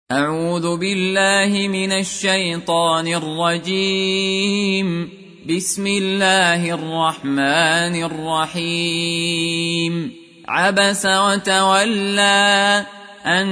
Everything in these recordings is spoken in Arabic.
أعوذ بالله من الشيطان الرجيم. بسم الله الرحمن الرحيم. عبس وتولى أن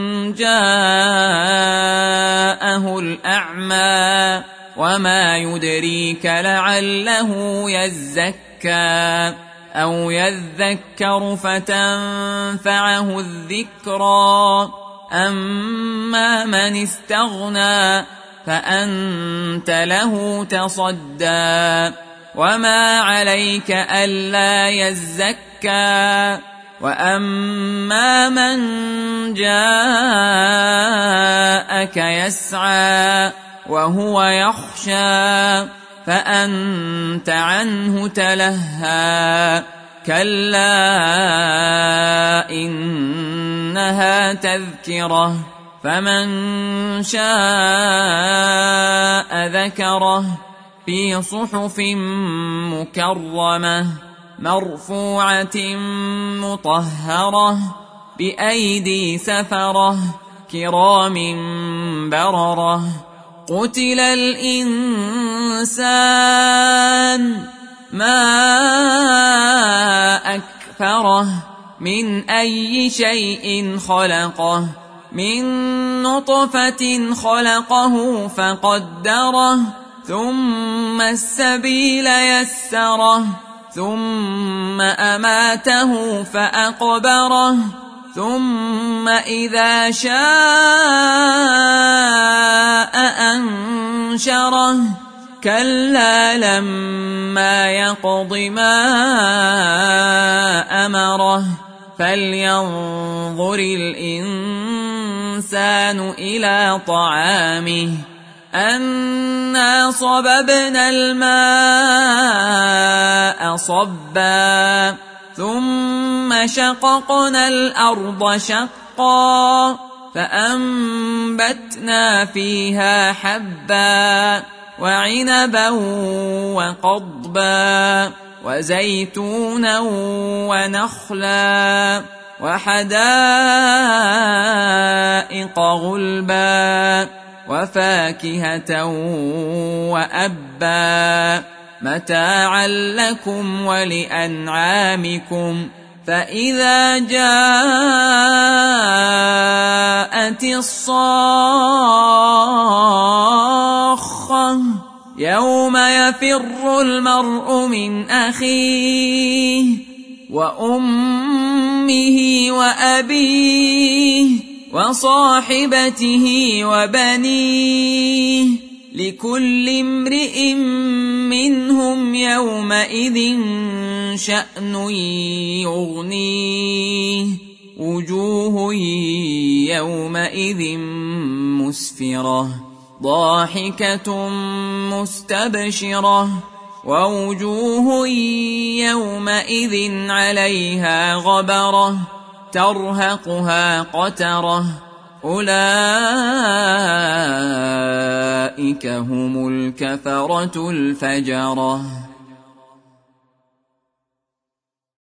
جاءه الأعمى وما يدريك لعله يزكى أو يذكر فتنفعه الذكرى. أما من استغنى فأنت له تصدى وما عليك ألا يزكى. وأما من جاءك يسعى وهو يخشى فأنت عنه تلهى. كلا إنها تذكرة فمن شاء ذكره في صحف مكرمة مرفوعة مطهرة بأيدي سفرة كرام بررة. قتل الإنسان ما أكفره من أي شيء خلقه من نطفة خلقه فقدره ثم السبيل يسره ثم أماته فأقبره ثم إذا شاء أنشره. كلا لما يقض ما أمره فلينظر الإنسان إلى طعامه أنا صببنا الماء صبا ثم شققنا الأرض شقا فأنبتنا فيها حبا وعنبا وقضبا وزيتونا ونخلا وحدائق غلبا وفاكهة وأبا متاعا لكم ولأنعامكم. فإذا جاءت الصاخة يوم يفر المرء من أخيه وأمه وأبيه وصاحبته وبنيه لكل امرئ منهم يومئذ شأن يغنيه. وجوه يومئذ مسفرة ضاحكة مستبشرة ووجوه يومئذ عليها غبرة ترهقها قترة. أولئك هم الكفرة الفجرة.